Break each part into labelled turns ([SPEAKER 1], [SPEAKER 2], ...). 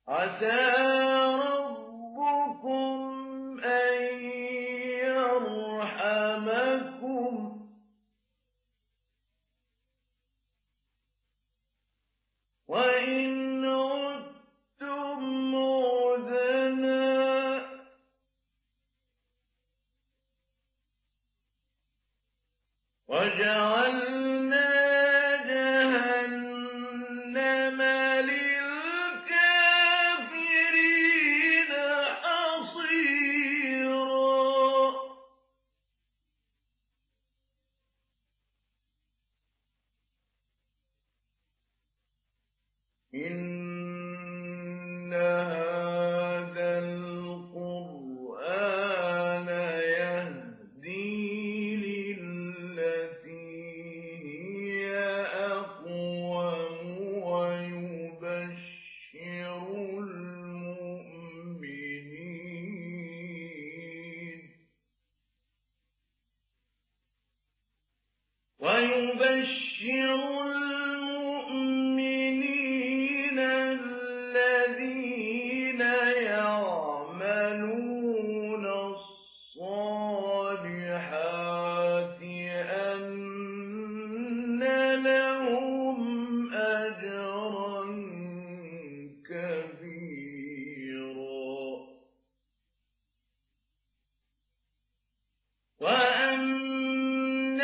[SPEAKER 1] عسى ربكم أن يرحمكم وإن عدتم عدنا وجعلنا جهنم للكافرين حصيرا إن هذا القرآن يهدي للتي هي أقوم ويبشر المؤمنين الذين يعملون الصالحات أن لهم أجرا كبيرا وأن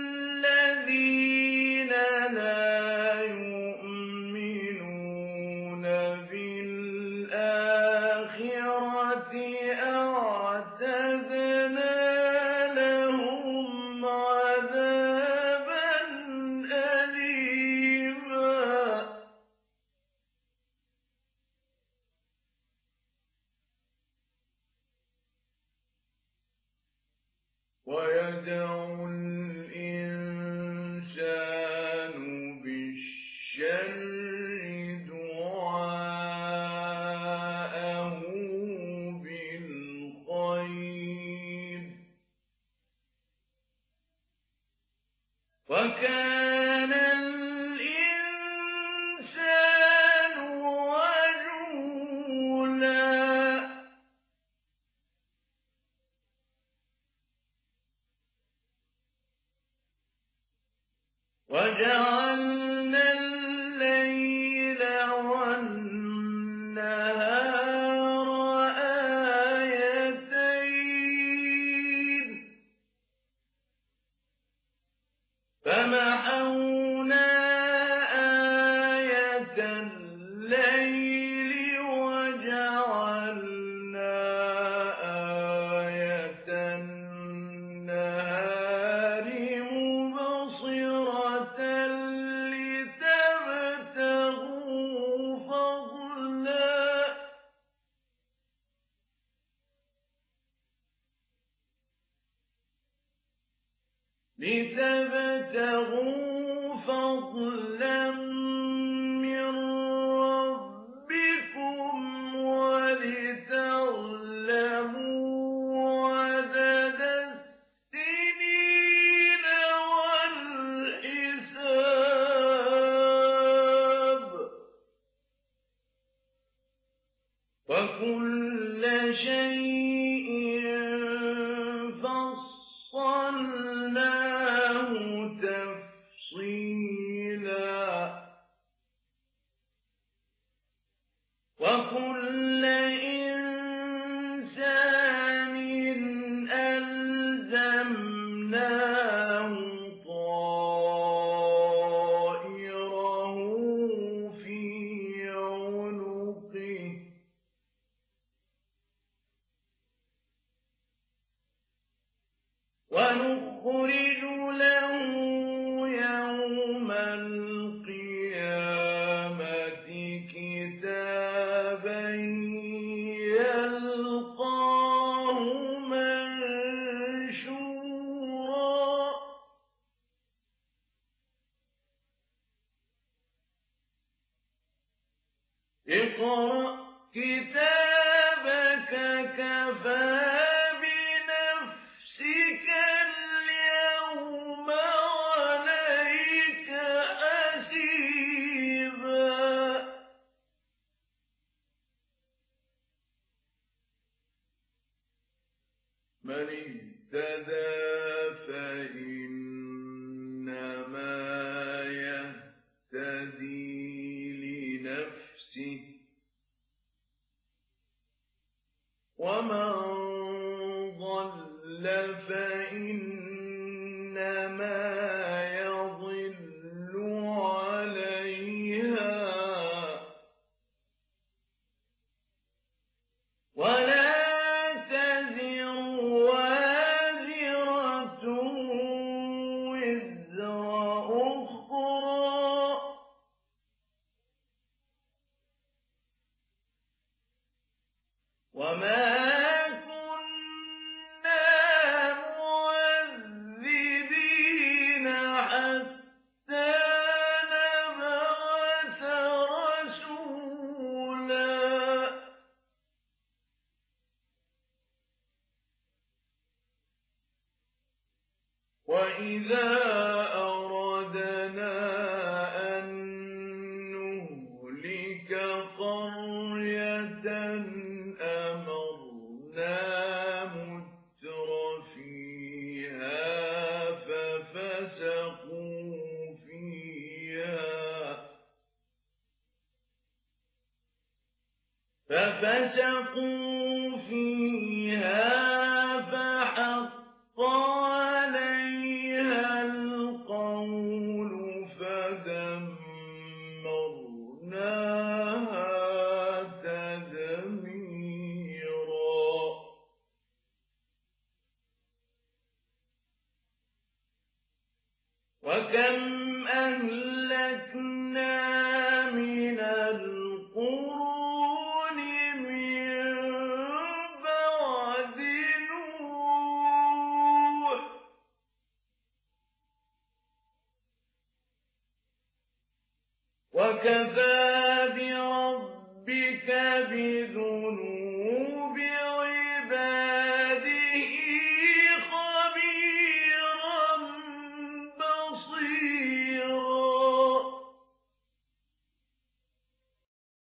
[SPEAKER 1] الذين لا يؤمنون بالآخرة أعتدنا لهم عذابا أليما ويدعو الإنسان بالشر دعاءه بالخير وكان الإنسان عجولا وجعلنا الليل والنهار آيتين فمحونا آية الليل وجعلنا آية النهار مبصرة لتبتغوا فضلا من ربكم ولتعلموا عدد السنين والحساب وكل شيء فصلناه تفصيلا وكل إنسان ألزمناه طائره في عنقه ونخرج له يوم القيامة كتابا يلقاه منشورا اقرأ كتابك كفى بنفسك اليوم عليك حسيبا من اهتدى فإنما يهتدي لنفسه ومن ضل فإنما يضل عليها ولا تزر وازرة وزر أخرى وما كنا معذبين حتى نبعث رسولا وإذا أردنا أن نهلك قرية أمرنا متر فيها ففسقوا فيها فحق عليها القول فدمرناها تدميرا وكم أهلكنا من القرون من بعد نوح وكفى بربك بذنوب